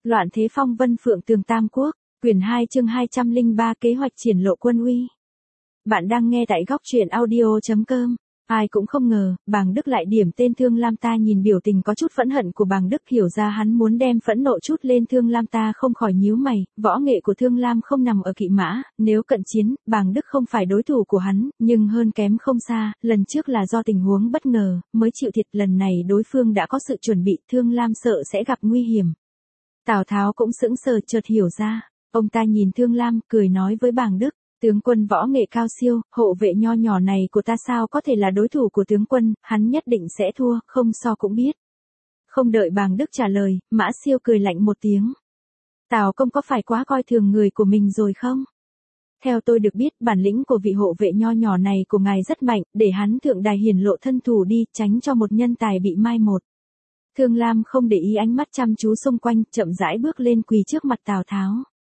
Loạn thế phong vân phượng tường tam quốc, quyển 2 chương 203 kế hoạch triển lộ quân uy. Bạn đang nghe tại góc truyện audio.com. Ai cũng không ngờ, Bàng Đức lại điểm tên Thương Lam. Ta nhìn biểu tình có chút phẫn hận của Bàng Đức, hiểu ra hắn muốn đem phẫn nộ chút lên Thương Lam. Ta không khỏi nhíu mày, võ nghệ của Thương Lam không nằm ở kỵ mã, nếu cận chiến, Bàng Đức không phải đối thủ của hắn, nhưng hơn kém không xa, lần trước là do tình huống bất ngờ, mới chịu thiệt, lần này đối phương đã có sự chuẩn bị, Thương Lam sợ sẽ gặp nguy hiểm. Tào Tháo cũng sững sờ, chợt hiểu ra, ông ta nhìn Thương Lam, cười nói với Bàng Đức. Tướng quân võ nghệ cao siêu, hộ vệ nho nhỏ này của ta sao có thể là đối thủ của tướng quân, hắn nhất định sẽ thua, không so cũng biết. Không đợi Bàng Đức trả lời, Mã Siêu cười lạnh một tiếng. Tào công có phải quá coi thường người của mình rồi không? Theo tôi được biết, bản lĩnh của vị hộ vệ nho nhỏ này của ngài rất mạnh, để hắn thượng đài hiển lộ thân thủ đi, tránh cho một nhân tài bị mai một. Thương Lam không để ý ánh mắt chăm chú xung quanh, chậm rãi bước lên quỳ trước mặt Tào Tháo.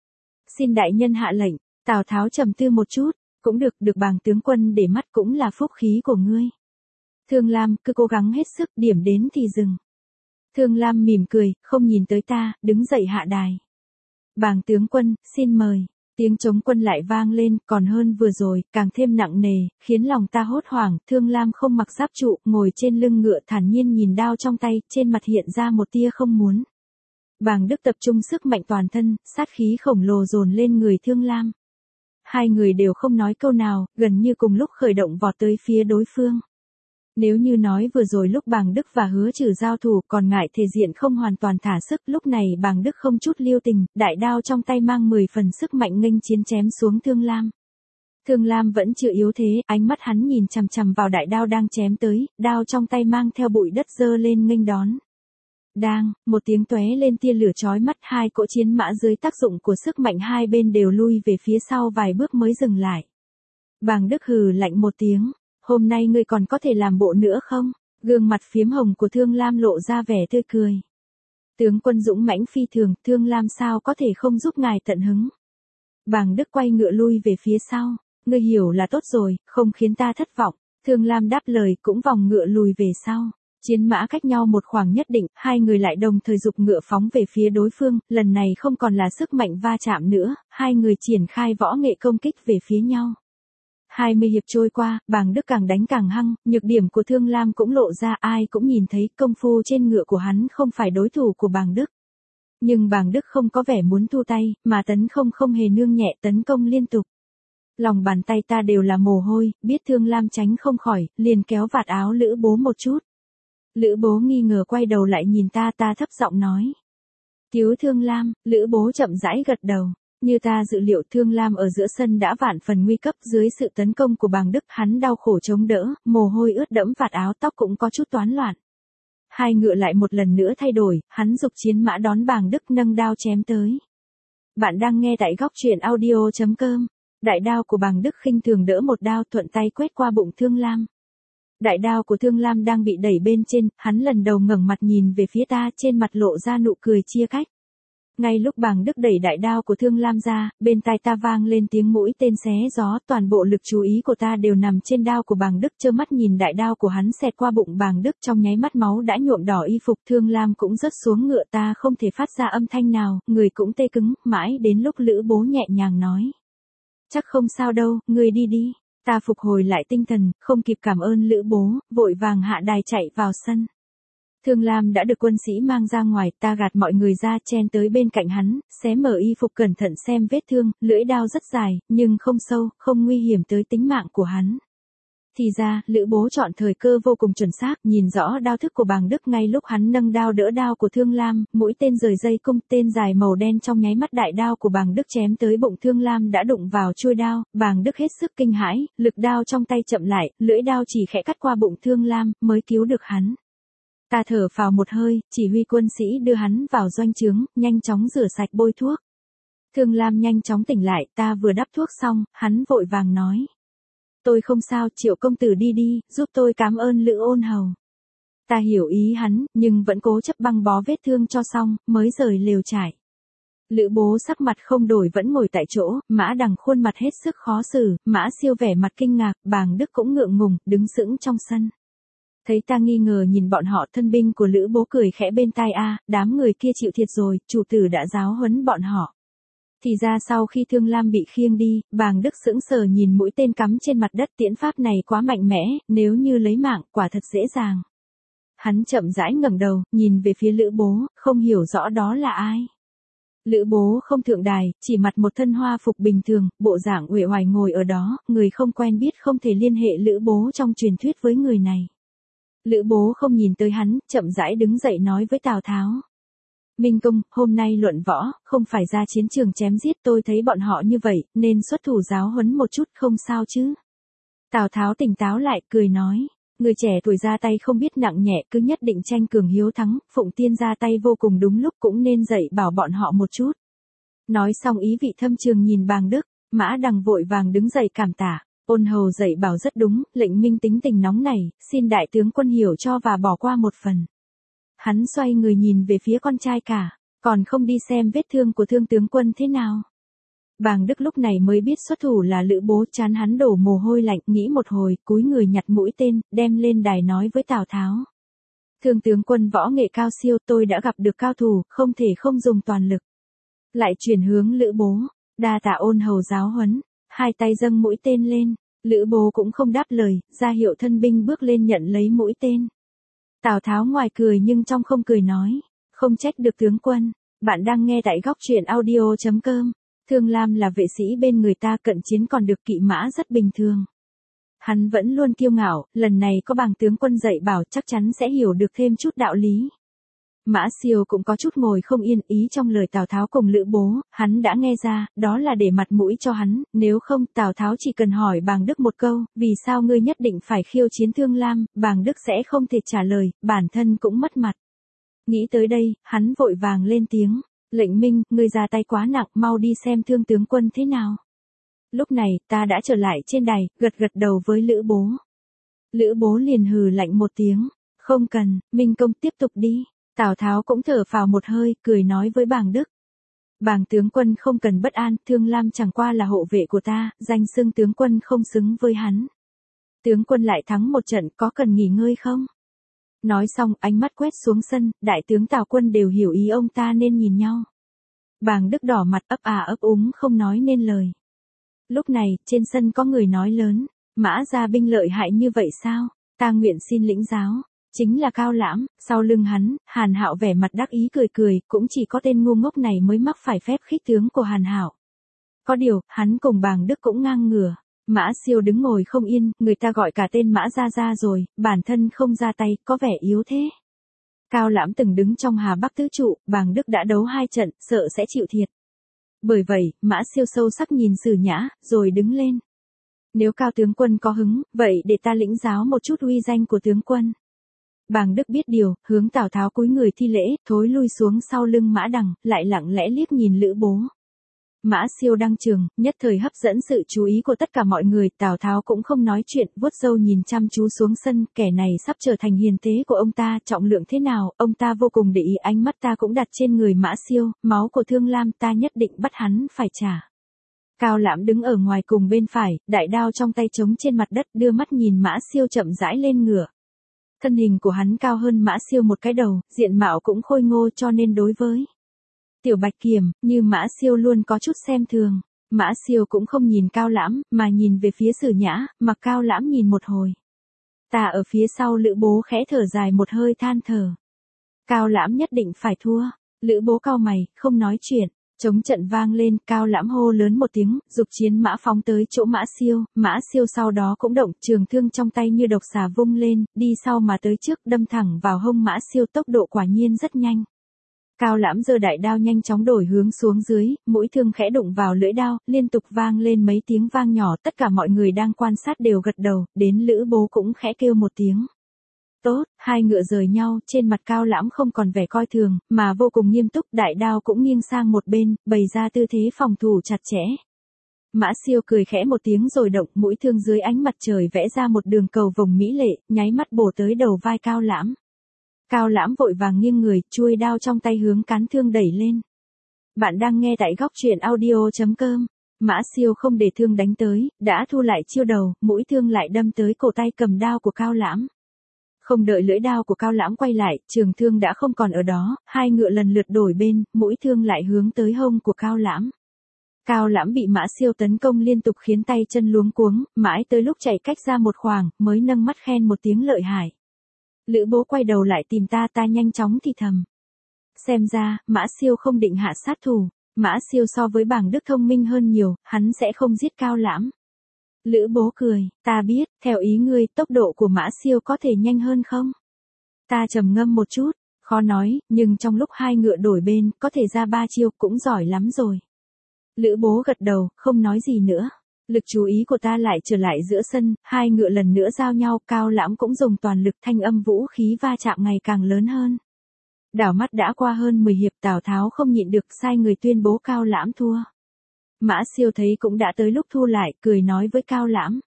Xin đại nhân hạ lệnh. Tào Tháo trầm tư một chút, cũng được Bàng tướng quân để mắt cũng là phúc khí của ngươi. Thương Lam cứ cố gắng hết sức, điểm đến thì dừng. Thương Lam mỉm cười, không nhìn tới ta, đứng dậy hạ đài. Bàng tướng quân, xin mời. Tiếng trống quân lại vang lên, còn hơn vừa rồi, càng thêm nặng nề, khiến lòng ta hốt hoảng. Thương Lam không mặc giáp trụ, ngồi trên lưng ngựa thản nhiên nhìn đao trong tay, trên mặt hiện ra một tia không muốn. Bàng Đức tập trung sức mạnh toàn thân, sát khí khổng lồ dồn lên người Thương Lam. Hai người đều không nói câu nào, gần như cùng lúc khởi động vọt tới phía đối phương. Nếu như nói vừa rồi lúc Bàng Đức và Hứa Trừ giao thủ còn ngại thể diện không hoàn toàn thả sức, lúc này Bàng Đức không chút lưu tình, đại đao trong tay mang 10 phần sức mạnh nghênh chiến chém xuống Thương Lam. Thương Lam vẫn chưa yếu thế, ánh mắt hắn nhìn chằm chằm vào đại đao đang chém tới, đao trong tay mang theo bụi đất giơ lên nghênh đón. Đang, một tiếng tóe lên tia lửa chói mắt, hai cỗ chiến mã dưới tác dụng của sức mạnh hai bên đều lui về phía sau vài bước mới dừng lại. Bàng Đức hừ lạnh một tiếng, hôm nay ngươi còn có thể làm bộ nữa không? Gương mặt phiếm hồng của Thương Lam lộ ra vẻ tươi cười. Tướng quân dũng mãnh phi thường, Thương Lam sao có thể không giúp ngài tận hứng? Bàng Đức quay ngựa lui về phía sau, ngươi hiểu là tốt rồi, không khiến ta thất vọng. Thương Lam đáp lời cũng vòng ngựa lùi về sau. Chiến mã cách nhau một khoảng nhất định, hai người lại đồng thời giục ngựa phóng về phía đối phương, lần này không còn là sức mạnh va chạm nữa, hai người triển khai võ nghệ công kích về phía nhau. 20 hiệp trôi qua, Bàng Đức càng đánh càng hăng, nhược điểm của Thương Lam cũng lộ ra, ai cũng nhìn thấy công phu trên ngựa của hắn không phải đối thủ của Bàng Đức. Nhưng Bàng Đức không có vẻ muốn thu tay, mà tấn không hề nương nhẹ, tấn công liên tục. Lòng bàn tay ta đều là mồ hôi, biết Thương Lam tránh không khỏi, liền kéo vạt áo Lữ Bố một chút. Lữ Bố nghi ngờ quay đầu lại nhìn ta thấp giọng nói. Cứu Thương Lam. Lữ Bố chậm rãi gật đầu. Như ta dự liệu, Thương Lam ở giữa sân đã vạn phần nguy cấp, dưới sự tấn công của Bàng Đức, hắn đau khổ chống đỡ, mồ hôi ướt đẫm vạt áo, tóc cũng có chút toán loạn. Hai ngựa lại một lần nữa thay đổi, hắn giục chiến mã đón Bàng Đức nâng đao chém tới. Bạn đang nghe tại góc truyện audio.com. Đại đao của Bàng Đức khinh thường đỡ một đao, thuận tay quét qua bụng Thương Lam. Đại đao của Thương Lam đang bị đẩy bên trên, hắn lần đầu ngẩng mặt nhìn về phía ta, trên mặt lộ ra nụ cười chia cách. Ngay lúc Bàng Đức đẩy đại đao của Thương Lam ra, bên tai ta vang lên tiếng mũi tên xé gió, toàn bộ lực chú ý của ta đều nằm trên đao của Bàng Đức, trơ mắt nhìn đại đao của hắn xẹt qua bụng Bàng Đức, trong nháy mắt máu đã nhuộm đỏ y phục. Thương Lam cũng rớt xuống ngựa, ta không thể phát ra âm thanh nào, người cũng tê cứng, mãi đến lúc Lữ Bố nhẹ nhàng nói. Chắc không sao đâu, ngươi đi đi. Ta phục hồi lại tinh thần, không kịp cảm ơn Lữ Bố, vội vàng hạ đài chạy vào sân. Thương Lam đã được quân sĩ mang ra ngoài, ta gạt mọi người ra, chen tới bên cạnh hắn, xé mở y phục cẩn thận xem vết thương, lưỡi đao rất dài, nhưng không sâu, không nguy hiểm tới tính mạng của hắn. Thì ra, Lữ Bố chọn thời cơ vô cùng chuẩn xác, nhìn rõ đao thức của Bàng Đức ngay lúc hắn nâng đao đỡ đao của Thương Lam, mũi tên rời dây cung, tên dài màu đen trong nháy mắt đại đao của Bàng Đức chém tới bụng Thương Lam đã đụng vào chuôi đao, Bàng Đức hết sức kinh hãi, lực đao trong tay chậm lại, lưỡi đao chỉ khẽ cắt qua bụng Thương Lam, mới cứu được hắn. Ta thở phào một hơi, chỉ huy quân sĩ đưa hắn vào doanh trướng, nhanh chóng rửa sạch bôi thuốc. Thương Lam nhanh chóng tỉnh lại, ta vừa đắp thuốc xong, hắn vội vàng nói. Tôi không sao, Triệu công tử đi đi, giúp tôi cảm ơn Lữ Ôn Hầu. Ta hiểu ý hắn, nhưng vẫn cố chấp băng bó vết thương cho xong, mới rời lều trại. Lữ Bố sắc mặt không đổi vẫn ngồi tại chỗ, Mã Đằng khuôn mặt hết sức khó xử, Mã Siêu vẻ mặt kinh ngạc, Bàng Đức cũng ngượng ngùng, đứng sững trong sân. Thấy ta nghi ngờ nhìn bọn họ, thân binh của Lữ Bố cười khẽ bên tai, đám người kia chịu thiệt rồi, chủ tử đã giáo huấn bọn họ. Thì ra sau khi Thương Lam bị khiêng đi, Bàng Đức sững sờ nhìn mũi tên cắm trên mặt đất, tiễn pháp này quá mạnh mẽ, nếu như lấy mạng, quả thật dễ dàng. Hắn chậm rãi ngẩng đầu, nhìn về phía Lữ Bố, không hiểu rõ đó là ai. Lữ Bố không thượng đài, chỉ mặc một thân hoa phục bình thường, bộ dạng uể oải ngồi ở đó, người không quen biết không thể liên hệ Lữ Bố trong truyền thuyết với người này. Lữ Bố không nhìn tới hắn, chậm rãi đứng dậy nói với Tào Tháo. Minh Công, hôm nay luận võ, không phải ra chiến trường chém giết, tôi thấy bọn họ như vậy, nên xuất thủ giáo huấn một chút, không sao chứ. Tào Tháo tỉnh táo lại, cười nói. Người trẻ tuổi ra tay không biết nặng nhẹ, cứ nhất định tranh cường hiếu thắng, Phụng Tiên ra tay vô cùng đúng lúc, cũng nên dạy bảo bọn họ một chút. Nói xong ý vị thâm trường nhìn Bàng Đức, Mã Đằng vội vàng đứng dậy cảm tạ. Ôn hầu dạy bảo rất đúng, lệnh Minh tính tình nóng này, xin đại tướng quân hiểu cho và bỏ qua một phần. Hắn xoay người nhìn về phía con trai cả, còn không đi xem vết thương của Thương tướng quân thế nào. Bàng Đức lúc này mới biết xuất thủ là Lữ Bố, chán hắn đổ mồ hôi lạnh, nghĩ một hồi, cúi người nhặt mũi tên, đem lên đài nói với Tào Tháo. Thương tướng quân võ nghệ cao siêu, tôi đã gặp được cao thủ, không thể không dùng toàn lực. Lại chuyển hướng Lữ Bố, đa tạ ôn hầu giáo huấn, hai tay dâng mũi tên lên, Lữ Bố cũng không đáp lời, ra hiệu thân binh bước lên nhận lấy mũi tên. Tào Tháo ngoài cười nhưng trong không cười nói, không trách được tướng quân, bạn đang nghe tại góc truyện audio.com. Thương Lam là vệ sĩ bên người ta, cận chiến còn được kỵ mã rất bình thường. Hắn vẫn luôn kiêu ngạo, lần này có Bàng tướng quân dạy bảo chắc chắn sẽ hiểu được thêm chút đạo lý. Mã Siêu cũng có chút ngồi không yên, ý trong lời Tào Tháo cùng Lữ Bố, hắn đã nghe ra, đó là để mặt mũi cho hắn, nếu không Tào Tháo chỉ cần hỏi Bàng Đức một câu, vì sao ngươi nhất định phải khiêu chiến Thương Lam, Bàng Đức sẽ không thể trả lời, bản thân cũng mất mặt. Nghĩ tới đây, hắn vội vàng lên tiếng. Lệnh Minh, ngươi ra tay quá nặng, mau đi xem Thương tướng quân thế nào. Lúc này, ta đã trở lại trên đài, gật đầu với Lữ Bố. Lữ Bố liền hừ lạnh một tiếng. Không cần, Minh Công tiếp tục đi. Tào Tháo cũng thở phào một hơi, cười nói với Bàng Đức. Bàng tướng quân không cần bất an, Thương Lam chẳng qua là hộ vệ của ta, danh xưng tướng quân không xứng với hắn. Tướng quân lại thắng một trận, có cần nghỉ ngơi không? Nói xong, ánh mắt quét xuống sân, đại tướng Tào Quân đều hiểu ý ông ta nên nhìn nhau. Bàng Đức đỏ mặt ấp úng không nói nên lời. Lúc này, trên sân có người nói lớn, Mã gia binh lợi hại như vậy sao? Ta nguyện xin lĩnh giáo. Chính là Cao Lãm, sau lưng hắn, Hàn Hạo vẻ mặt đắc ý cười, cũng chỉ có tên ngu ngốc này mới mắc phải phép khích tướng của Hàn Hạo. Có điều, hắn cùng Bàng Đức cũng ngang ngửa. Mã Siêu đứng ngồi không yên, người ta gọi cả tên Mã ra rồi, bản thân không ra tay, có vẻ yếu thế. Cao Lãm từng đứng trong Hà Bắc tứ trụ, Bàng Đức đã đấu 2 trận, sợ sẽ chịu thiệt. Bởi vậy, Mã Siêu sâu sắc nhìn Sử Nhã, rồi đứng lên. Nếu Cao tướng quân có hứng, vậy để ta lĩnh giáo một chút uy danh của tướng quân. Bàng Đức biết điều, hướng Tào Tháo cúi người thi lễ, thối lui xuống sau lưng Mã Đằng, lại lặng lẽ liếc nhìn Lữ Bố. Mã Siêu đăng trường, nhất thời hấp dẫn sự chú ý của tất cả mọi người, Tào Tháo cũng không nói chuyện, vuốt râu nhìn chăm chú xuống sân, kẻ này sắp trở thành hiền tế của ông ta, trọng lượng thế nào, ông ta vô cùng để ý, ánh mắt ta cũng đặt trên người Mã Siêu, máu của Thương Lam ta nhất định bắt hắn phải trả. Cao Lãm đứng ở ngoài cùng bên phải, đại đao trong tay trống trên mặt đất, đưa mắt nhìn Mã Siêu chậm rãi lên ngựa. Thân hình của hắn cao hơn Mã Siêu một cái đầu, diện mạo cũng khôi ngô cho nên đối với Tiểu Bạch Kiểm, như Mã Siêu luôn có chút xem thường. Mã Siêu cũng không nhìn Cao Lãm, mà nhìn về phía Sử Nhã, mặc Cao Lãm nhìn một hồi. Ta ở phía sau Lữ Bố khẽ thở dài một hơi than thở. Cao Lãm nhất định phải thua. Lữ Bố cau mày, không nói chuyện. Trống trận vang lên, Cao Lãm hô lớn một tiếng, giục chiến mã phóng tới chỗ Mã Siêu sau đó cũng động, trường thương trong tay như độc xà vung lên, đi sau mà tới trước, đâm thẳng vào hông Mã Siêu, tốc độ quả nhiên rất nhanh. Cao Lãm giơ đại đao nhanh chóng đổi hướng xuống dưới, mũi thương khẽ đụng vào lưỡi đao, liên tục vang lên mấy tiếng vang nhỏ, tất cả mọi người đang quan sát đều gật đầu, đến Lữ Bố cũng khẽ kêu một tiếng. Tốt, hai ngựa rời nhau, trên mặt Cao Lãm không còn vẻ coi thường, mà vô cùng nghiêm túc, đại đao cũng nghiêng sang một bên, bày ra tư thế phòng thủ chặt chẽ. Mã Siêu cười khẽ một tiếng rồi động, mũi thương dưới ánh mặt trời vẽ ra một đường cầu vồng mỹ lệ, nháy mắt bổ tới đầu vai Cao Lãm. Cao Lãm vội vàng nghiêng người, chuôi đao trong tay hướng cán thương đẩy lên. Bạn đang nghe tại góc truyện audio.com. Mã Siêu không để thương đánh tới, đã thu lại chiêu đầu, mũi thương lại đâm tới cổ tay cầm đao của Cao Lãm. Không đợi lưỡi đao của Cao Lãm quay lại, trường thương đã không còn ở đó, hai ngựa lần lượt đổi bên, mũi thương lại hướng tới hông của Cao Lãm. Cao Lãm bị Mã Siêu tấn công liên tục khiến tay chân luống cuống, mãi tới lúc chạy cách ra một khoảng, mới nâng mắt khen một tiếng lợi hại. Lữ Bố quay đầu lại tìm ta nhanh chóng thì thầm. Xem ra, Mã Siêu không định hạ sát thủ, Mã Siêu so với Bàng Đức thông minh hơn nhiều, hắn sẽ không giết Cao Lãm. Lữ Bố cười, ta biết, theo ý ngươi, tốc độ của Mã Siêu có thể nhanh hơn không? Ta trầm ngâm một chút, khó nói, nhưng trong lúc hai ngựa đổi bên, có thể ra 3 chiêu cũng giỏi lắm rồi. Lữ Bố gật đầu, không nói gì nữa. Lực chú ý của ta lại trở lại giữa sân, hai ngựa lần nữa giao nhau, Cao Lãm cũng dùng toàn lực, thanh âm vũ khí va chạm ngày càng lớn hơn. Đảo mắt đã qua hơn 10 hiệp, Tào Tháo không nhịn được sai người tuyên bố Cao Lãm thua. Mã Siêu thấy cũng đã tới lúc thu lại, cười nói với Cao Lãm.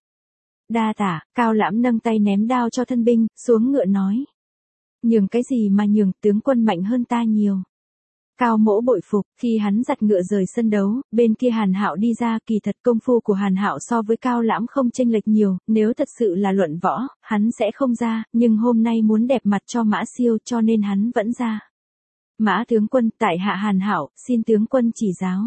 Đa tạ, Cao Lãm nâng tay ném đao cho thân binh, xuống ngựa nói. Nhường cái gì mà nhường, tướng quân mạnh hơn ta nhiều. Cao Mỗ bội phục, khi hắn giật ngựa rời sân đấu, bên kia Hàn Hạo đi ra, kỳ thật công phu của Hàn Hạo so với Cao Lãm không chênh lệch nhiều, nếu thật sự là luận võ, hắn sẽ không ra, nhưng hôm nay muốn đẹp mặt cho Mã Siêu cho nên hắn vẫn ra. Mã tướng quân, tại hạ Hàn Hạo, xin tướng quân chỉ giáo.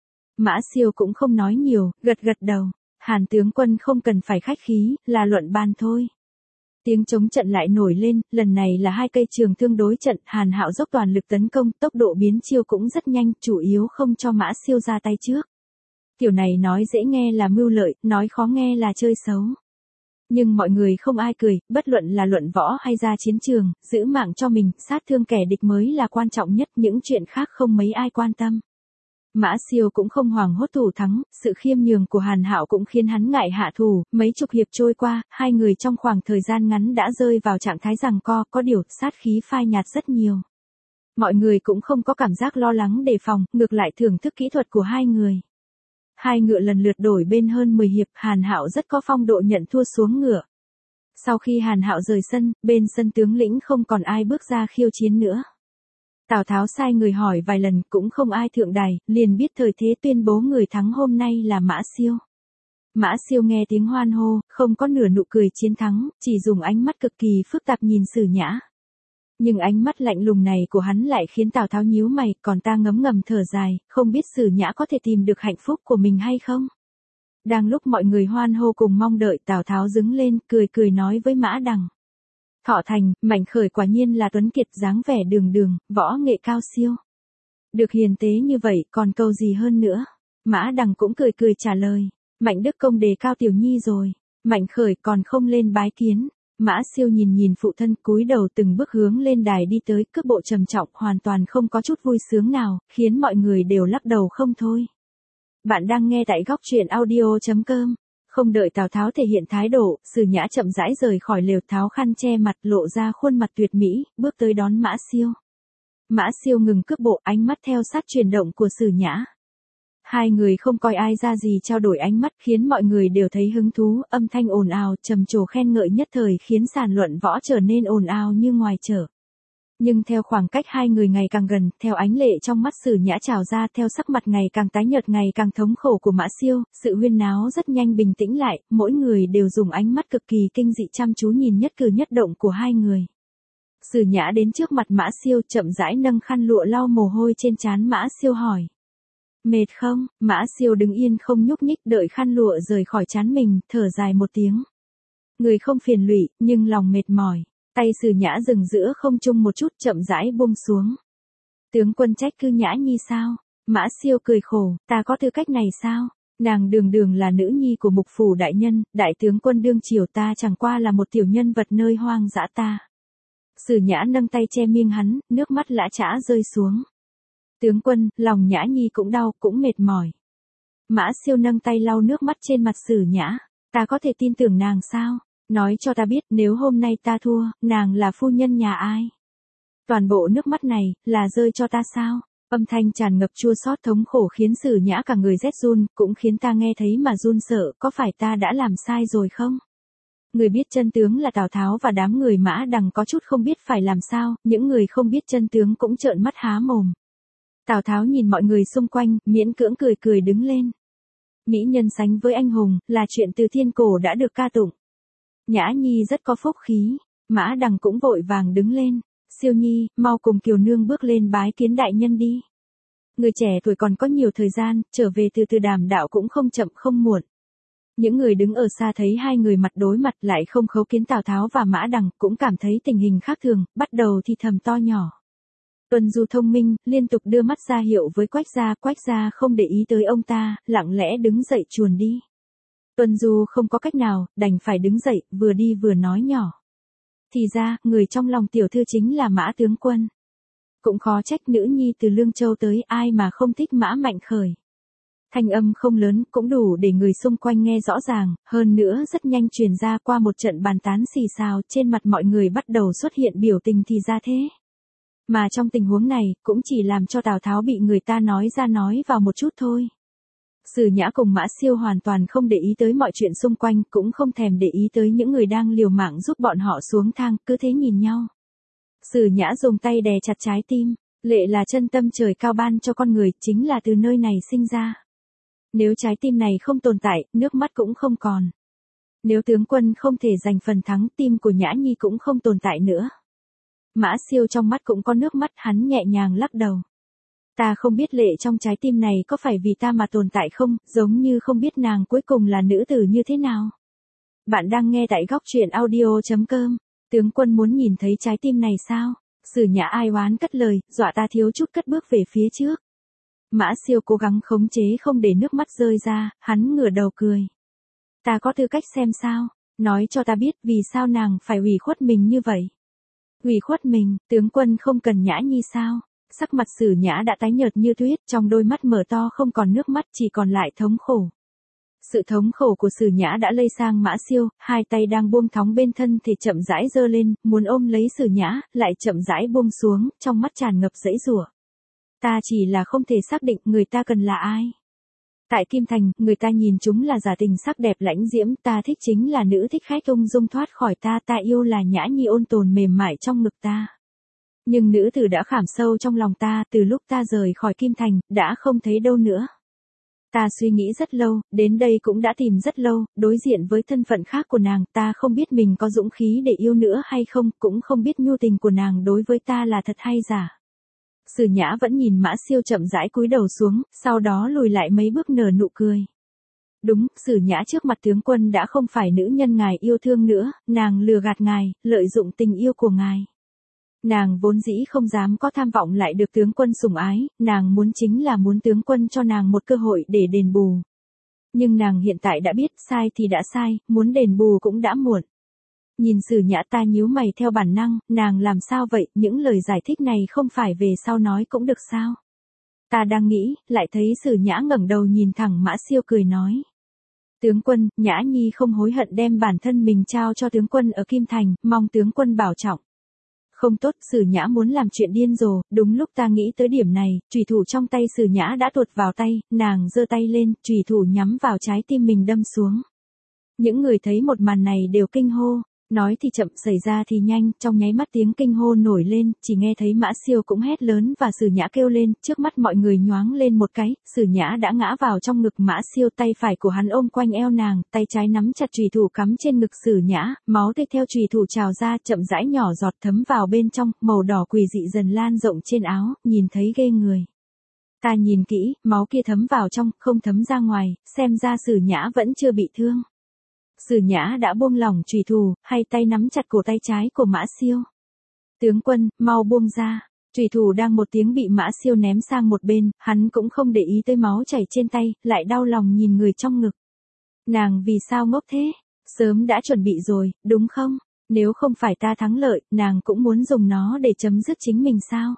Mã Siêu cũng không nói nhiều, gật đầu. Hàn tướng quân không cần phải khách khí, là luận bàn thôi. Tiếng chống trận lại nổi lên, lần này là hai cây trường thương đối trận, Hàn Hạo dốc toàn lực tấn công, tốc độ biến chiêu cũng rất nhanh, chủ yếu không cho Mã Siêu ra tay trước. Kiểu này nói dễ nghe là mưu lợi, nói khó nghe là chơi xấu. Nhưng mọi người không ai cười, bất luận là luận võ hay ra chiến trường, giữ mạng cho mình, sát thương kẻ địch mới là quan trọng nhất, những chuyện khác không mấy ai quan tâm. Mã Siêu cũng không hoảng hốt thủ thắng, sự khiêm nhường của Hàn Hạo cũng khiến hắn ngại hạ thủ, mấy chục hiệp trôi qua, hai người trong khoảng thời gian ngắn đã rơi vào trạng thái giằng co, có điều sát khí phai nhạt rất nhiều. Mọi người cũng không có cảm giác lo lắng đề phòng, ngược lại thưởng thức kỹ thuật của hai người. Hai ngựa lần lượt đổi bên hơn 10 hiệp, Hàn Hạo rất có phong độ nhận thua xuống ngựa. Sau khi Hàn Hạo rời sân, bên sân tướng lĩnh không còn ai bước ra khiêu chiến nữa. Tào Tháo sai người hỏi vài lần cũng không ai thượng đài, liền biết thời thế tuyên bố người thắng hôm nay là Mã Siêu. Mã Siêu nghe tiếng hoan hô, không có nửa nụ cười chiến thắng, chỉ dùng ánh mắt cực kỳ phức tạp nhìn Sử Nhã. Nhưng ánh mắt lạnh lùng này của hắn lại khiến Tào Tháo nhíu mày, còn ta ngấm ngầm thở dài, không biết Sử Nhã có thể tìm được hạnh phúc của mình hay không? Đang lúc mọi người hoan hô cùng mong đợi, Tào Tháo đứng lên, cười nói với Mã Đằng. Thọ Thành, Mạnh Khởi quả nhiên là tuấn kiệt, dáng vẻ đường đường, võ nghệ cao siêu. Được hiền tế như vậy, còn câu gì hơn nữa? Mã Đằng cũng cười trả lời. Mạnh Đức Công đề cao Tiểu Nhi rồi. Mạnh Khởi còn không lên bái kiến. Mã Siêu nhìn phụ thân, cúi đầu từng bước hướng lên đài đi tới, cước bộ trầm trọng, hoàn toàn không có chút vui sướng nào, khiến mọi người đều lắc đầu không thôi. Bạn đang nghe tại Góc Truyện Audio.com. Không đợi Tào Tháo thể hiện thái độ, Sử Nhã chậm rãi rời khỏi lều, tháo khăn che mặt, lộ ra khuôn mặt tuyệt mỹ, bước tới đón Mã Siêu. Mã Siêu ngừng cước bộ, ánh mắt theo sát chuyển động của Sử Nhã. Hai người không coi ai ra gì trao đổi ánh mắt, khiến mọi người đều thấy hứng thú, âm thanh ồn ào, trầm trồ khen ngợi nhất thời khiến sàn luận võ trở nên ồn ào như ngoài chợ. Nhưng theo khoảng cách hai người ngày càng gần, theo ánh lệ trong mắt Sử Nhã trào ra, theo sắc mặt ngày càng tái nhợt ngày càng thống khổ của Mã Siêu, sự huyên náo rất nhanh bình tĩnh lại, mỗi người đều dùng ánh mắt cực kỳ kinh dị chăm chú nhìn nhất cử nhất động của hai người. Sử Nhã đến trước mặt Mã Siêu, chậm rãi nâng khăn lụa lau mồ hôi trên trán Mã Siêu hỏi. Mệt không? Mã Siêu đứng yên không nhúc nhích, đợi khăn lụa rời khỏi trán mình, thở dài một tiếng. Người không phiền lụy, nhưng lòng mệt mỏi. Tay Sử Nhã dừng giữa không trung một chút, chậm rãi buông xuống. Tướng quân trách cứ Nhã Nhi sao? Mã Siêu cười khổ, ta có tư cách này sao? Nàng đường đường là nữ nhi của mục phủ đại nhân, đại tướng quân đương triều, ta chẳng qua là một tiểu nhân vật nơi hoang dã ta. Sử Nhã nâng tay che miệng hắn, nước mắt lã chã rơi xuống. Tướng quân, lòng Nhã Nhi cũng đau, cũng mệt mỏi. Mã Siêu nâng tay lau nước mắt trên mặt Sử Nhã. Ta có thể tin tưởng nàng sao? Nói cho ta biết, nếu hôm nay ta thua, nàng là phu nhân nhà ai? Toàn bộ nước mắt này, là rơi cho ta sao? Âm thanh tràn ngập chua xót thống khổ khiến Sử Nhã cả người rét run, cũng khiến ta nghe thấy mà run sợ, có phải ta đã làm sai rồi không? Người biết chân tướng là Tào Tháo và đám người Mã Đằng có chút không biết phải làm sao, những người không biết chân tướng cũng trợn mắt há mồm. Tào Tháo nhìn mọi người xung quanh, miễn cưỡng cười đứng lên. Mỹ nhân sánh với anh hùng, là chuyện từ thiên cổ đã được ca tụng. Nhã Nhi rất có phúc khí. Mã Đằng cũng vội vàng đứng lên. Siêu Nhi, mau cùng Kiều Nương bước lên bái kiến đại nhân đi. Người trẻ tuổi còn có nhiều thời gian, trở về từ từ đàm đạo cũng không chậm không muộn. Những người đứng ở xa thấy hai người mặt đối mặt lại không khấu kiến Tào Tháo và Mã Đằng, cũng cảm thấy tình hình khác thường, bắt đầu thì thầm to nhỏ. Tuân Du thông minh, liên tục đưa mắt ra hiệu với Quách gia không để ý tới ông ta, lặng lẽ đứng dậy chuồn đi. Tuân Du không có cách nào, đành phải đứng dậy, vừa đi vừa nói nhỏ. Thì ra, người trong lòng tiểu thư chính là Mã tướng quân. Cũng khó trách nữ nhi từ Lương Châu tới, ai mà không thích Mã Mạnh Khởi. Thanh âm không lớn, cũng đủ để người xung quanh nghe rõ ràng, hơn nữa rất nhanh truyền ra qua một trận bàn tán xì xào, trên mặt mọi người bắt đầu xuất hiện biểu tình thì ra thế. Mà trong tình huống này, cũng chỉ làm cho Tào Tháo bị người ta nói vào một chút thôi. Sử Nhã cùng Mã Siêu hoàn toàn không để ý tới mọi chuyện xung quanh, cũng không thèm để ý tới những người đang liều mạng giúp bọn họ xuống thang, cứ thế nhìn nhau. Sử Nhã dùng tay đè chặt trái tim, lệ là chân tâm trời cao ban cho con người, chính là từ nơi này sinh ra. Nếu trái tim này không tồn tại, nước mắt cũng không còn. Nếu tướng quân không thể giành phần thắng, tim của Nhã Nhi cũng không tồn tại nữa. Mã Siêu trong mắt cũng có nước mắt, hắn nhẹ nhàng lắc đầu. Ta không biết lệ trong trái tim này có phải vì ta mà tồn tại không, giống như không biết nàng cuối cùng là nữ tử như thế nào. Bạn đang nghe tại góc truyện audio.com. Tướng quân muốn nhìn thấy trái tim này sao? Sử Nhã ai oán cất lời, dọa ta thiếu chút cất bước về phía trước. Mã Siêu cố gắng khống chế không để nước mắt rơi ra, hắn ngửa đầu cười. Ta có tư cách xem sao? Nói cho ta biết vì sao nàng phải ủy khuất mình như vậy. Ủy khuất mình, tướng quân không cần Nhã Nhi sao? Sắc mặt Sử Nhã đã tái nhợt như tuyết, trong đôi mắt mở to không còn nước mắt, chỉ còn lại thống khổ. Sự thống khổ của Sử Nhã đã lây sang Mã Siêu, hai tay đang buông thõng bên thân thì chậm rãi giơ lên, muốn ôm lấy Sử Nhã, lại chậm rãi buông xuống, trong mắt tràn ngập giãy giụa. Ta chỉ là không thể xác định người ta cần là ai. Tại Kim Thành, người ta nhìn chúng là giả tình sắc đẹp lãnh diễm, ta thích chính là nữ thích khách ung dung thoát khỏi ta, ta yêu là Nhã Nhi ôn tồn mềm mại trong ngực ta. Nhưng nữ tử đã khảm sâu trong lòng ta, từ lúc ta rời khỏi Kim Thành, đã không thấy đâu nữa. Ta suy nghĩ rất lâu, đến đây cũng đã tìm rất lâu, đối diện với thân phận khác của nàng, ta không biết mình có dũng khí để yêu nữa hay không, cũng không biết nhu tình của nàng đối với ta là thật hay giả. Sử Nhã vẫn nhìn Mã Siêu chậm rãi cúi đầu xuống, sau đó lùi lại mấy bước nở nụ cười. Đúng, Sử Nhã trước mặt tướng quân đã không phải nữ nhân ngài yêu thương nữa, nàng lừa gạt ngài, lợi dụng tình yêu của ngài. Nàng vốn dĩ không dám có tham vọng lại được tướng quân sủng ái, nàng muốn chính là muốn tướng quân cho nàng một cơ hội để đền bù. Nhưng nàng hiện tại đã biết sai thì đã sai, muốn đền bù cũng đã muộn. Nhìn Sử Nhã ta nhíu mày theo bản năng, nàng làm sao vậy, những lời giải thích này không phải về sau nói cũng được sao? Ta đang nghĩ, lại thấy Sử Nhã ngẩng đầu nhìn thẳng Mã Siêu cười nói. Tướng quân, Nhã Nhi không hối hận đem bản thân mình trao cho tướng quân ở Kim Thành, mong tướng quân bảo trọng. Không tốt, Sử Nhã muốn làm chuyện điên rồ, đúng lúc ta nghĩ tới điểm này, chùy thủ trong tay Sử Nhã đã tuột vào tay, nàng giơ tay lên, chùy thủ nhắm vào trái tim mình đâm xuống. Những người thấy một màn này đều kinh hô. Nói thì chậm, xảy ra thì nhanh, trong nháy mắt tiếng kinh hô nổi lên, chỉ nghe thấy Mã Siêu cũng hét lớn và Sử Nhã kêu lên, trước mắt mọi người nhoáng lên một cái, Sử Nhã đã ngã vào trong ngực Mã Siêu, tay phải của hắn ôm quanh eo nàng, tay trái nắm chặt chùy thủ cắm trên ngực Sử Nhã, máu tươi theo chùy thủ trào ra, chậm rãi nhỏ giọt thấm vào bên trong, màu đỏ quỷ dị dần lan rộng trên áo, nhìn thấy ghê người. Ta nhìn kỹ, máu kia thấm vào trong, không thấm ra ngoài, xem ra Sử Nhã vẫn chưa bị thương. Sử Nhã đã buông lỏng chùy thủ, hai tay nắm chặt cổ tay trái của Mã Siêu. Tướng quân, mau buông ra. Chùy thủ đang một tiếng bị Mã Siêu ném sang một bên, hắn cũng không để ý tới máu chảy trên tay, lại đau lòng nhìn người trong ngực. Nàng vì sao ngốc thế? Sớm đã chuẩn bị rồi, đúng không? Nếu không phải ta thắng lợi, nàng cũng muốn dùng nó để chấm dứt chính mình sao?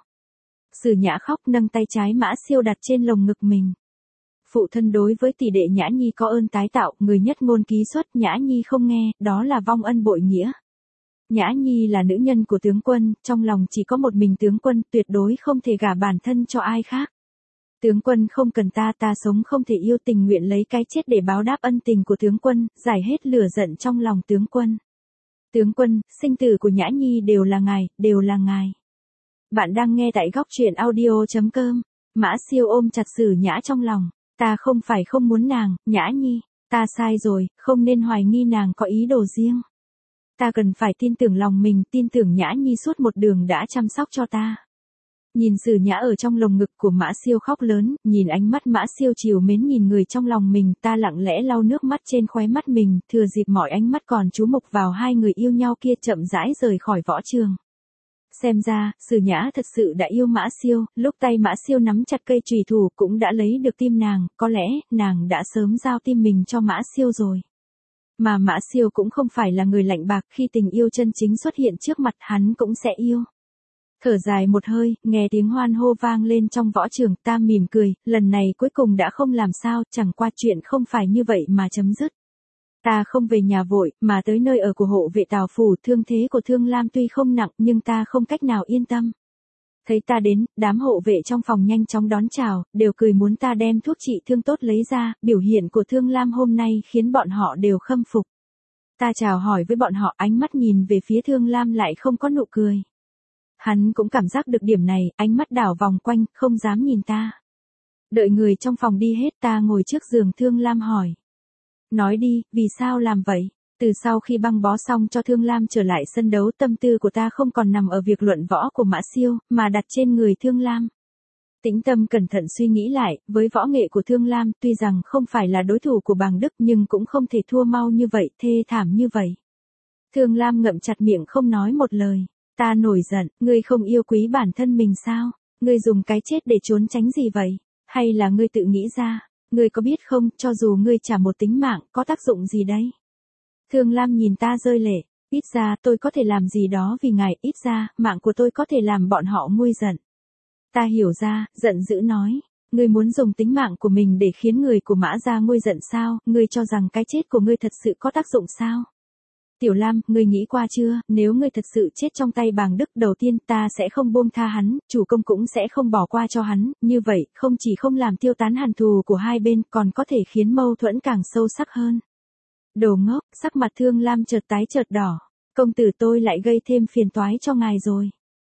Sử Nhã khóc nâng tay trái Mã Siêu đặt trên lồng ngực mình. Phụ thân đối với tỷ đệ Nhã Nhi có ơn tái tạo, người nhất ngôn ký xuất, Nhã Nhi không nghe, đó là vong ân bội nghĩa. Nhã Nhi là nữ nhân của tướng quân, trong lòng chỉ có một mình tướng quân, tuyệt đối không thể gả bản thân cho ai khác. Tướng quân không cần ta, ta sống không thể yêu, tình nguyện lấy cái chết để báo đáp ân tình của tướng quân, giải hết lửa giận trong lòng tướng quân. Tướng quân, sinh tử của Nhã Nhi đều là ngài, đều là ngài. Bạn đang nghe tại góc truyện audio.com. Mã Siêu ôm chặt Sử Nhã trong lòng. Ta không phải không muốn nàng, Nhã Nhi, ta sai rồi, không nên hoài nghi nàng có ý đồ riêng. Ta cần phải tin tưởng lòng mình, tin tưởng Nhã Nhi suốt một đường đã chăm sóc cho ta. Nhìn Sử Nhã ở trong lồng ngực của Mã Siêu khóc lớn, nhìn ánh mắt Mã Siêu trìu mến nhìn người trong lòng mình, ta lặng lẽ lau nước mắt trên khóe mắt mình, thừa dịp mọi ánh mắt còn chú mục vào hai người yêu nhau kia chậm rãi rời khỏi võ trường. Xem ra, Sử Nhã thật sự đã yêu Mã Siêu, lúc tay Mã Siêu nắm chặt cây chùy thủ cũng đã lấy được tim nàng, có lẽ, nàng đã sớm giao tim mình cho Mã Siêu rồi. Mà Mã Siêu cũng không phải là người lạnh bạc, khi tình yêu chân chính xuất hiện trước mặt hắn cũng sẽ yêu. Thở dài một hơi, nghe tiếng hoan hô vang lên trong võ trường, ta mỉm cười, lần này cuối cùng đã không làm sao, chẳng qua chuyện không phải như vậy mà chấm dứt. Ta không về nhà vội, mà tới nơi ở của hộ vệ Tào Phủ, thương thế của Thương Lam tuy không nặng nhưng ta không cách nào yên tâm. Thấy ta đến, đám hộ vệ trong phòng nhanh chóng đón chào, đều cười muốn ta đem thuốc trị thương tốt lấy ra, biểu hiện của Thương Lam hôm nay khiến bọn họ đều khâm phục. Ta chào hỏi với bọn họ, ánh mắt nhìn về phía Thương Lam lại không có nụ cười. Hắn cũng cảm giác được điểm này, ánh mắt đảo vòng quanh, không dám nhìn ta. Đợi người trong phòng đi hết, ta ngồi trước giường Thương Lam hỏi. Nói đi, vì sao làm vậy? Từ sau khi băng bó xong cho Thương Lam trở lại sân đấu, tâm tư của ta không còn nằm ở việc luận võ của Mã Siêu, mà đặt trên người Thương Lam. Tĩnh tâm cẩn thận suy nghĩ lại, với võ nghệ của Thương Lam, tuy rằng không phải là đối thủ của Bàng Đức nhưng cũng không thể thua mau như vậy, thê thảm như vậy. Thương Lam ngậm chặt miệng không nói một lời. Ta nổi giận, ngươi không yêu quý bản thân mình sao? Ngươi dùng cái chết để trốn tránh gì vậy? Hay là ngươi tự nghĩ ra? Ngươi có biết không, cho dù ngươi trả một tính mạng, có tác dụng gì đấy? Thương Lam nhìn ta rơi lệ, ít ra tôi có thể làm gì đó vì ngài, ít ra, mạng của tôi có thể làm bọn họ nguôi giận. Ta hiểu ra, giận dữ nói, ngươi muốn dùng tính mạng của mình để khiến người của Mã gia nguôi giận sao? Ngươi cho rằng cái chết của ngươi thật sự có tác dụng sao? Tiểu Lam, ngươi nghĩ qua chưa, nếu ngươi thật sự chết trong tay Bàng Đức, đầu tiên ta sẽ không buông tha hắn, chủ công cũng sẽ không bỏ qua cho hắn, như vậy, không chỉ không làm tiêu tán hằn thù của hai bên, còn có thể khiến mâu thuẫn càng sâu sắc hơn. Đồ ngốc, sắc mặt Thương Lam chợt tái chợt đỏ, công tử tôi lại gây thêm phiền toái cho ngài rồi.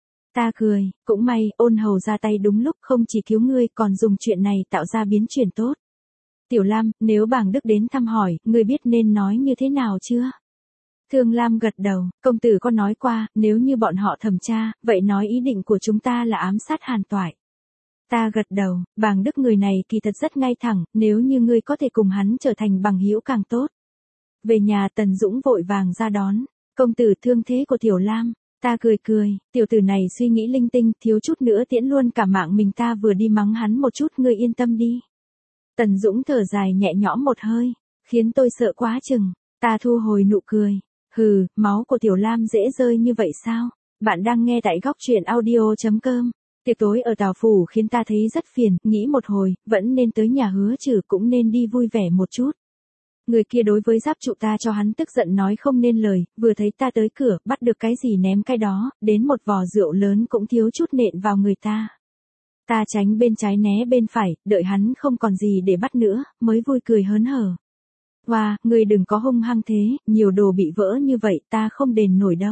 Ta cười, cũng may, Ôn Hầu ra tay đúng lúc, không chỉ cứu ngươi, còn dùng chuyện này tạo ra biến chuyển tốt. Tiểu Lam, nếu Bàng Đức đến thăm hỏi, ngươi biết nên nói như thế nào chưa? Thương Lam gật đầu, công tử có nói qua, nếu như bọn họ thẩm tra, vậy nói ý định của chúng ta là ám sát Hàn Toại. Ta gật đầu, Bàng Đức người này kỳ thật rất ngay thẳng, nếu như ngươi có thể cùng hắn trở thành bằng hữu càng tốt. Về nhà Tần Dũng vội vàng ra đón, công tử thương thế của Tiểu Lam, ta cười cười, tiểu tử này suy nghĩ linh tinh, thiếu chút nữa tiễn luôn cả mạng mình, ta vừa đi mắng hắn một chút, ngươi yên tâm đi. Tần Dũng thở dài nhẹ nhõm một hơi, khiến tôi sợ quá chừng, ta thu hồi nụ cười. Hừ, máu của Tiểu Lam dễ rơi như vậy sao? Bạn đang nghe tại góc truyện audio.com. Tiệc tối ở Tào Phủ khiến ta thấy rất phiền, nghĩ một hồi, vẫn nên tới nhà Hứa Trừ, cũng nên đi vui vẻ một chút. Người kia đối với giáp trụ ta cho hắn tức giận nói không nên lời, vừa thấy ta tới cửa, bắt được cái gì ném cái đó, đến một vò rượu lớn cũng thiếu chút nện vào người ta. Ta tránh bên trái né bên phải, đợi hắn không còn gì để bắt nữa, mới vui cười hớn hở. Wow, ngươi đừng có hung hăng thế, nhiều đồ bị vỡ như vậy ta không đền nổi đâu.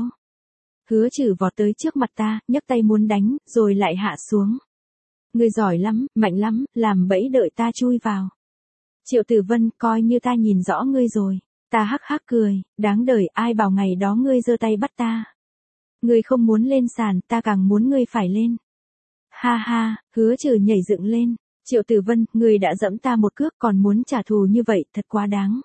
Hứa Trừ vọt tới trước mặt ta, nhấc tay muốn đánh, rồi lại hạ xuống. Ngươi giỏi lắm, mạnh lắm, làm bẫy đợi ta chui vào. Triệu Tử Vân, coi như ta nhìn rõ ngươi rồi. Ta hắc hắc cười, đáng đời, ai bảo ngày đó ngươi giơ tay bắt ta. Ngươi không muốn lên sàn, ta càng muốn ngươi phải lên. Ha ha, Hứa Trừ nhảy dựng lên. Triệu Tử Vân, ngươi đã dẫm ta một cước còn muốn trả thù như vậy, thật quá đáng.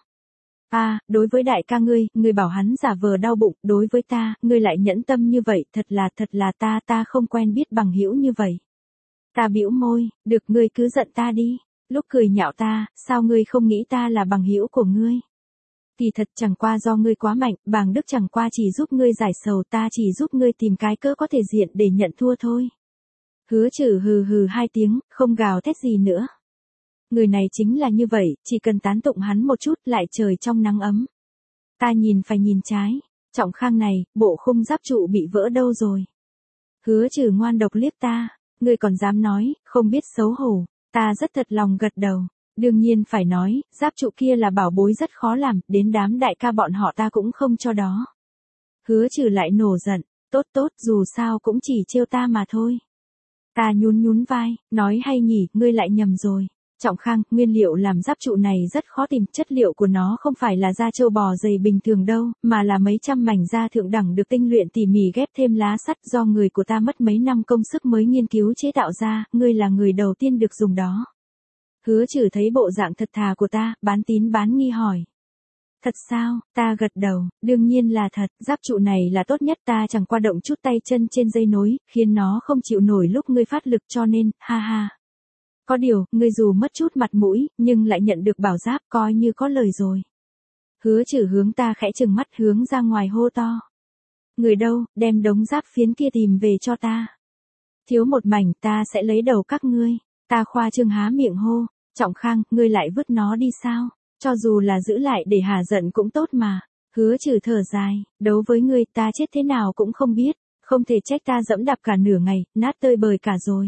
Đối với đại ca ngươi bảo hắn giả vờ đau bụng, đối với ta, ngươi lại nhẫn tâm như vậy, thật là ta không quen biết bằng hữu như vậy. Ta bĩu môi, được ngươi cứ giận ta đi, lúc cười nhạo ta, sao ngươi không nghĩ ta là bằng hữu của ngươi? Thì thật chẳng qua do ngươi quá mạnh, Bàng Đức chẳng qua chỉ giúp ngươi giải sầu, ta chỉ giúp ngươi tìm cái cớ có thể diện để nhận thua thôi. Hứa Trừ hừ hừ hai tiếng, không gào thét gì nữa. Người này chính là như vậy, chỉ cần tán tụng hắn một chút lại trời trong nắng ấm. Ta nhìn phải nhìn trái, Trọng Khang này, bộ khung giáp trụ bị vỡ đâu rồi? Hứa Trừ ngoan độc liếc ta, ngươi còn dám nói, không biết xấu hổ, ta rất thật lòng gật đầu. Đương nhiên phải nói, giáp trụ kia là bảo bối rất khó làm, đến đám đại ca bọn họ ta cũng không cho đó. Hứa Trừ lại nổ giận, tốt, dù sao cũng chỉ trêu ta mà thôi. Ta nhún vai, nói hay nhỉ, ngươi lại nhầm rồi. Trọng Khang, nguyên liệu làm giáp trụ này rất khó tìm, chất liệu của nó không phải là da trâu bò dày bình thường đâu, mà là mấy trăm mảnh da thượng đẳng được tinh luyện tỉ mỉ ghép thêm lá sắt do người của ta mất mấy năm công sức mới nghiên cứu chế tạo ra, ngươi là người đầu tiên được dùng đó. Hứa Trừ thấy bộ dạng thật thà của ta, bán tín bán nghi hỏi. Thật sao? Ta gật đầu, đương nhiên là thật, giáp trụ này là tốt nhất, ta chẳng qua động chút tay chân trên dây nối, khiến nó không chịu nổi lúc ngươi phát lực cho nên, ha ha. Có điều, ngươi dù mất chút mặt mũi, nhưng lại nhận được bảo giáp coi như có lời rồi. Hứa Trừ hướng ta khẽ trừng mắt hướng ra ngoài hô to. Người đâu, đem đống giáp phiến kia tìm về cho ta. Thiếu một mảnh ta sẽ lấy đầu các ngươi. Ta khoa trương há miệng hô, Trọng Khang, ngươi lại vứt nó đi sao? Cho dù là giữ lại để hả giận cũng tốt mà. Hứa Trừ thở dài, đấu với ngươi ta chết thế nào cũng không biết, không thể trách ta dẫm đạp cả nửa ngày, nát tơi bời cả rồi.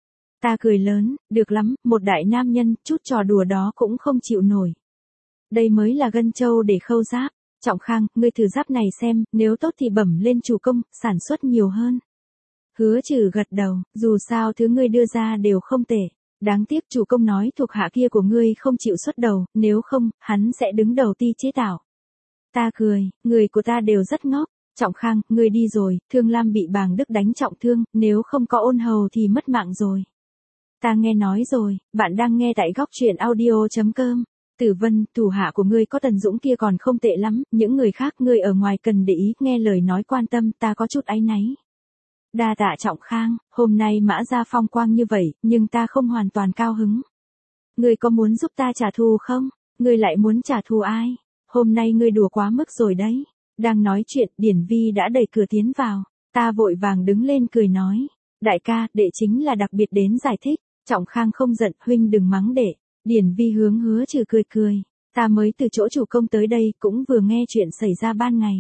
Ta cười lớn, được lắm, một đại nam nhân, chút trò đùa đó cũng không chịu nổi. Đây mới là gân trâu để khâu giáp. Trọng Khang, ngươi thử giáp này xem, nếu tốt thì bẩm lên chủ công, sản xuất nhiều hơn. Hứa Trừ gật đầu, dù sao thứ ngươi đưa ra đều không tệ. Đáng tiếc chủ công nói thuộc hạ kia của ngươi không chịu xuất đầu, nếu không, hắn sẽ đứng đầu ty chế tạo. Ta cười, người của ta đều rất ngốc. Trọng Khang, ngươi đi rồi, Thương Lam bị Bàng Đức đánh trọng thương, nếu không có ôn hầu thì mất mạng rồi. Ta nghe nói rồi, bạn đang nghe tại góc truyện audio.com. Tử Vân, thủ hạ của ngươi có Tần Dũng kia còn không tệ lắm, những người khác ngươi ở ngoài cần để ý, nghe lời nói quan tâm, ta có chút áy náy. Đa tạ Trọng Khang, hôm nay Mã Gia phong quang như vậy, nhưng ta không hoàn toàn cao hứng. Ngươi có muốn giúp ta trả thù không? Ngươi lại muốn trả thù ai? Hôm nay ngươi đùa quá mức rồi đấy. Đang nói chuyện, Điển Vi đã đẩy cửa tiến vào. Ta vội vàng đứng lên cười nói. Đại ca, đệ chính là đặc biệt đến giải thích. Trọng Khang không giận, huynh đừng mắng đệ. Điển Vi hướng Hứa Trừ cười cười. Ta mới từ chỗ chủ công tới đây, cũng vừa nghe chuyện xảy ra ban ngày.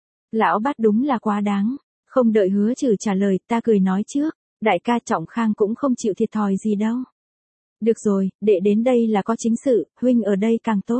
Lão Bát đúng là quá đáng. Không đợi Hứa Trừ trả lời, ta cười nói trước. Đại ca, Trọng Khang cũng không chịu thiệt thòi gì đâu. Được rồi, đệ đến đây là có chính sự, huynh ở đây càng tốt.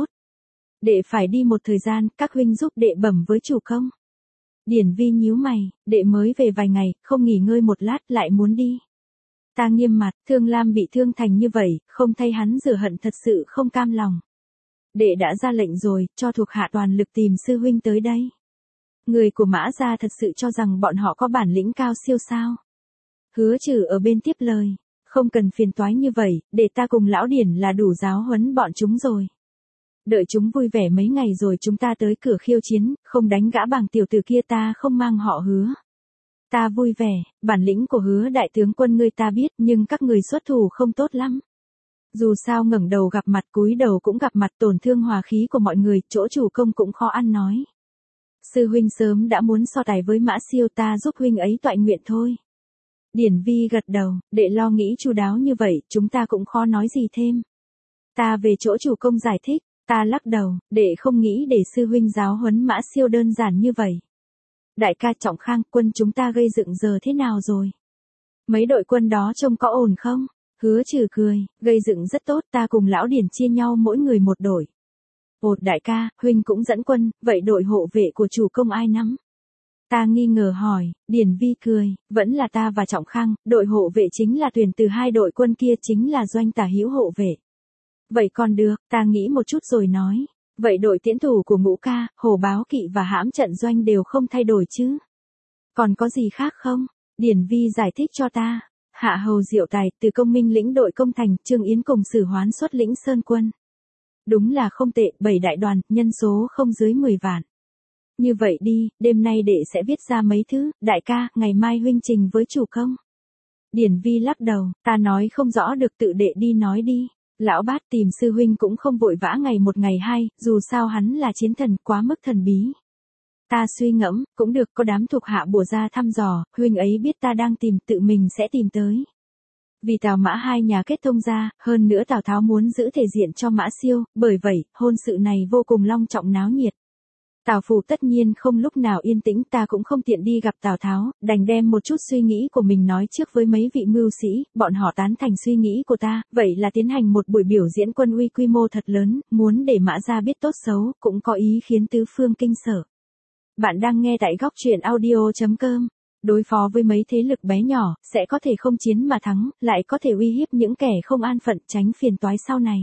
Đệ phải đi một thời gian, các huynh giúp đệ bẩm với chủ công. Điển Vi nhíu mày, đệ mới về vài ngày, không nghỉ ngơi một lát lại muốn đi. Ta nghiêm mặt, Thương Lam bị thương thành như vậy, không thay hắn rửa hận thật sự không cam lòng. Đệ đã ra lệnh rồi, cho thuộc hạ toàn lực tìm sư huynh tới đây. Người của Mã Gia thật sự cho rằng bọn họ có bản lĩnh cao siêu sao? Hứa Trừ ở bên tiếp lời, không cần phiền toái như vậy, để ta cùng lão Điển là đủ giáo huấn bọn chúng rồi. Đợi chúng vui vẻ mấy ngày rồi chúng ta tới cửa khiêu chiến, không đánh gã Bàng tiểu tử kia ta không mang họ Hứa. Ta vui vẻ, bản lĩnh của Hứa đại tướng quân ngươi ta biết, nhưng các người xuất thủ không tốt lắm. Dù sao ngẩng đầu gặp mặt cúi đầu cũng gặp mặt, tổn thương hòa khí của mọi người, chỗ chủ công cũng khó ăn nói. Sư huynh sớm đã muốn so tài với Mã Siêu, ta giúp huynh ấy toại nguyện thôi. Điển Vi gật đầu, đệ lo nghĩ chu đáo như vậy, chúng ta cũng khó nói gì thêm. Ta về chỗ chủ công giải thích, ta lắc đầu, đệ không nghĩ để sư huynh giáo huấn Mã Siêu đơn giản như vậy. Đại ca Trọng Khang, quân chúng ta gây dựng giờ thế nào rồi? Mấy đội quân đó trông có ổn không? Hứa Trừ cười, gây dựng rất tốt, ta cùng lão Điển chia nhau mỗi người một đội. Ồ đại ca, huynh cũng dẫn quân, vậy đội hộ vệ của chủ công ai nắm? Ta nghi ngờ hỏi, Điển Vi cười, vẫn là ta và Trọng Khang, đội hộ vệ chính là tuyển từ hai đội quân kia chính là Doanh Tả Hữu hộ vệ. Vậy còn được, ta nghĩ một chút rồi nói. Vậy đội tiễn thủ của Ngũ Ca, Hồ Báo Kỵ và Hãm Trận Doanh đều không thay đổi chứ? Còn có gì khác không? Điển Vi giải thích cho ta. Hạ hầu Diệu Tài, từ Công Minh lĩnh đội công thành, Trương Yến cùng Sử Hoán xuất lĩnh Sơn quân. Đúng là không tệ, 7 đại đoàn, nhân số không dưới 10 vạn. Như vậy đi, đêm nay đệ sẽ viết ra mấy thứ, đại ca, ngày mai huynh trình với chủ công. Điển Vi lắc đầu, ta nói không rõ được, tự đệ đi nói đi. Lão Bát tìm sư huynh cũng không vội vã ngày một ngày hai, dù sao hắn là chiến thần, quá mức thần bí. Ta suy ngẫm, cũng được, có đám thuộc hạ bùa ra thăm dò, huynh ấy biết ta đang tìm, tự mình sẽ tìm tới. Vì Tào Mã hai nhà kết thông ra, hơn nữa Tào Tháo muốn giữ thể diện cho Mã Siêu, bởi vậy, hôn sự này vô cùng long trọng náo nhiệt. Tào Phủ tất nhiên không lúc nào yên tĩnh, ta cũng không tiện đi gặp Tào Tháo, đành đem một chút suy nghĩ của mình nói trước với mấy vị mưu sĩ, bọn họ tán thành suy nghĩ của ta, vậy là tiến hành một buổi biểu diễn quân uy quy mô thật lớn, muốn để Mã Gia biết tốt xấu, cũng có ý khiến tứ phương kinh sở. Bạn đang nghe tại góc truyện audio.com. đối phó với mấy thế lực bé nhỏ, sẽ có thể không chiến mà thắng, lại có thể uy hiếp những kẻ không an phận tránh phiền toái sau này.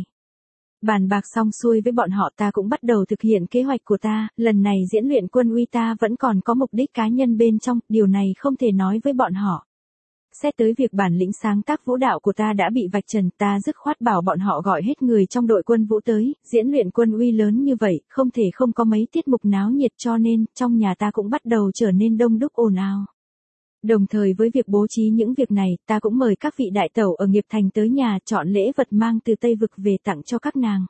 Bàn bạc xong xuôi với bọn họ ta cũng bắt đầu thực hiện kế hoạch của ta, lần này diễn luyện quân uy ta vẫn còn có mục đích cá nhân bên trong, điều này không thể nói với bọn họ. Xét tới việc bản lĩnh sáng tác vũ đạo của ta đã bị vạch trần, ta dứt khoát bảo bọn họ gọi hết người trong đội quân vũ tới, diễn luyện quân uy lớn như vậy, không thể không có mấy tiết mục náo nhiệt cho nên, trong nhà ta cũng bắt đầu trở nên đông đúc ồn ào. Đồng thời với việc bố trí những việc này, ta cũng mời các vị đại tẩu ở Nghiệp Thành tới nhà chọn lễ vật mang từ Tây Vực về tặng cho các nàng.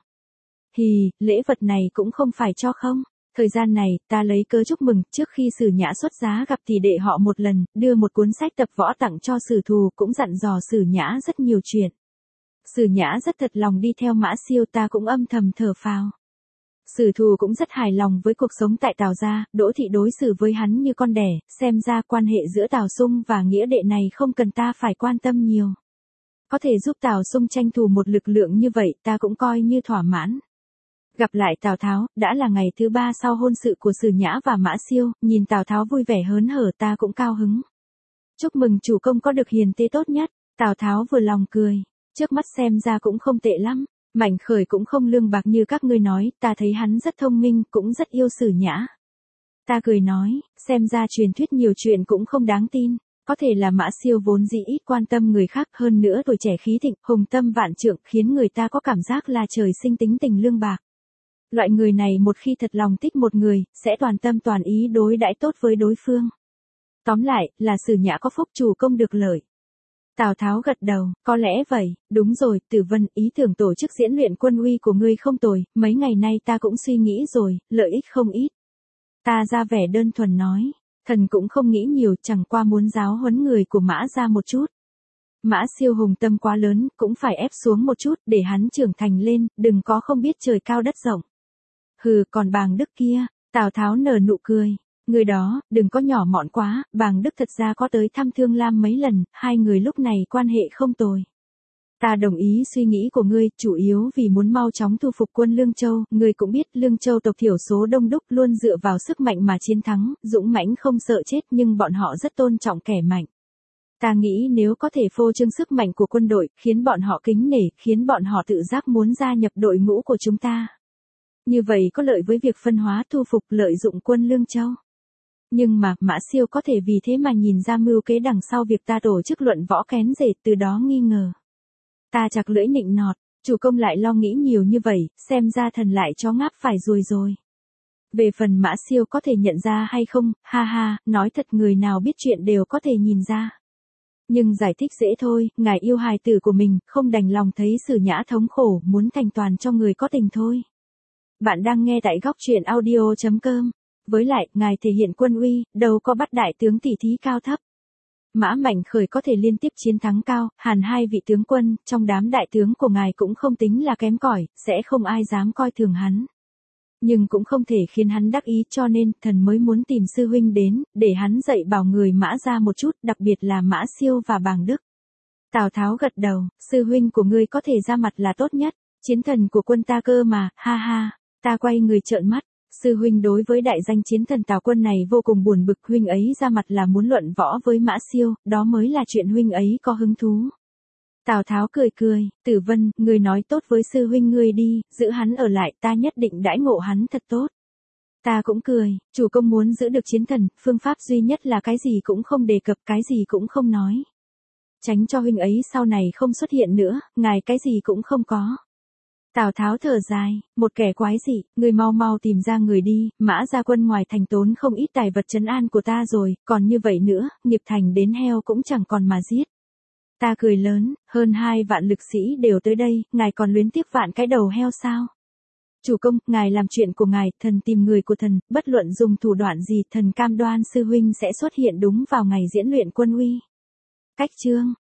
Hì, lễ vật này cũng không phải cho không. Thời gian này, ta lấy cớ chúc mừng, trước khi Sử Nhã xuất giá gặp tỷ đệ họ một lần, đưa một cuốn sách tập võ tặng cho Sử Thù, cũng dặn dò Sử Nhã rất nhiều chuyện. Sử Nhã rất thật lòng đi theo Mã Siêu, ta cũng âm thầm thở phào. Sử Thù cũng rất hài lòng với cuộc sống tại Tào gia, Đỗ thị đối xử với hắn như con đẻ, xem ra quan hệ giữa Tào Sung và nghĩa đệ này không cần ta phải quan tâm nhiều. Có thể giúp Tào Sung tranh thủ một lực lượng như vậy, ta cũng coi như thỏa mãn. Gặp lại Tào Tháo, đã là ngày thứ 3 sau hôn sự của Sử Nhã và Mã Siêu, nhìn Tào Tháo vui vẻ hớn hở ta cũng cao hứng. Chúc mừng chủ công có được hiền tê tốt nhất, Tào Tháo vừa lòng cười, trước mắt xem ra cũng không tệ lắm, Mạnh Khởi cũng không lương bạc như các ngươi nói, ta thấy hắn rất thông minh, cũng rất yêu Sử Nhã. Ta cười nói, xem ra truyền thuyết nhiều chuyện cũng không đáng tin. Có thể là Mã Siêu vốn dĩ ít quan tâm người khác, hơn nữa tuổi trẻ khí thịnh, hùng tâm vạn trượng, khiến người ta có cảm giác là trời sinh tính tình lương bạc. Loại người này một khi thật lòng thích một người, sẽ toàn tâm toàn ý đối đãi tốt với đối phương. Tóm lại, là Sử Nhã có phúc chủ công được lợi. Tào Tháo gật đầu, có lẽ vậy, đúng rồi, Tử Vân, ý tưởng tổ chức diễn luyện quân uy của ngươi không tồi, mấy ngày nay ta cũng suy nghĩ rồi, lợi ích không ít. Ta ra vẻ đơn thuần nói, thần cũng không nghĩ nhiều, chẳng qua muốn giáo huấn người của Mã ra một chút. Mã Siêu hùng tâm quá lớn, cũng phải ép xuống một chút, để hắn trưởng thành lên, đừng có không biết trời cao đất rộng. Hừ, còn Bàng Đức kia, Tào Tháo nở nụ cười. Người đó, đừng có nhỏ mọn quá, Bàng Đức thật ra có tới thăm Thương Lam mấy lần, hai người lúc này quan hệ không tồi. Ta đồng ý suy nghĩ của ngươi, chủ yếu vì muốn mau chóng thu phục quân Lương Châu, ngươi cũng biết Lương Châu tộc thiểu số đông đúc luôn dựa vào sức mạnh mà chiến thắng, dũng mãnh không sợ chết nhưng bọn họ rất tôn trọng kẻ mạnh. Ta nghĩ nếu có thể phô trương sức mạnh của quân đội, khiến bọn họ kính nể, khiến bọn họ tự giác muốn gia nhập đội ngũ của chúng ta. Như vậy có lợi với việc phân hóa thu phục lợi dụng quân Lương Châu. Nhưng mà, Mã Siêu có thể vì thế mà nhìn ra mưu kế đằng sau việc ta tổ chức luận võ kén rể, từ đó nghi ngờ. Ta chặt lưỡi nịnh nọt, chủ công lại lo nghĩ nhiều như vậy, xem ra thần lại chó ngáp phải ruồi rồi. Về phần Mã Siêu có thể nhận ra hay không, ha ha, nói thật người nào biết chuyện đều có thể nhìn ra. Nhưng giải thích dễ thôi, ngài yêu hài tử của mình, không đành lòng thấy Sử Nhã thống khổ, muốn thành toàn cho người có tình thôi. Bạn đang nghe tại góc truyện audio.com. Với lại, ngài thể hiện quân uy, đâu có bắt đại tướng tỉ thí cao thấp. Mã Mạnh Khởi có thể liên tiếp chiến thắng Cao, Hàn hai vị tướng quân, trong đám đại tướng của ngài cũng không tính là kém cỏi, sẽ không ai dám coi thường hắn. Nhưng cũng không thể khiến hắn đắc ý, cho nên, thần mới muốn tìm sư huynh đến, để hắn dạy bảo người Mã ra một chút, đặc biệt là Mã Siêu và Bàng Đức. Tào Tháo gật đầu, sư huynh của ngươi có thể ra mặt là tốt nhất, chiến thần của quân ta cơ mà, ha ha, ta quay người trợn mắt. Sư huynh đối với đại danh chiến thần Tào Quân này vô cùng buồn bực, huynh ấy ra mặt là muốn luận võ với Mã Siêu, đó mới là chuyện huynh ấy có hứng thú. Tào Tháo cười cười, Tử Vân, ngươi nói tốt với sư huynh ngươi đi, giữ hắn ở lại, ta nhất định đãi ngộ hắn thật tốt. Ta cũng cười, chủ công muốn giữ được chiến thần, phương pháp duy nhất là cái gì cũng không đề cập, cái gì cũng không nói. Tránh cho huynh ấy sau này không xuất hiện nữa, ngài cái gì cũng không có. Tào Tháo thở dài, một kẻ quái dị, người mau mau tìm ra người đi, Mã gia quân ngoài thành tốn không ít tài vật trấn an của ta rồi, còn như vậy nữa, Nghiệp Thành đến heo cũng chẳng còn mà giết. Ta cười lớn, hơn 2 vạn lực sĩ đều tới đây, ngài còn luyến tiếc vạn cái đầu heo sao? Chủ công, ngài làm chuyện của ngài, thần tìm người của thần, bất luận dùng thủ đoạn gì, thần cam đoan sư huynh sẽ xuất hiện đúng vào ngày diễn luyện quân uy. Cách chương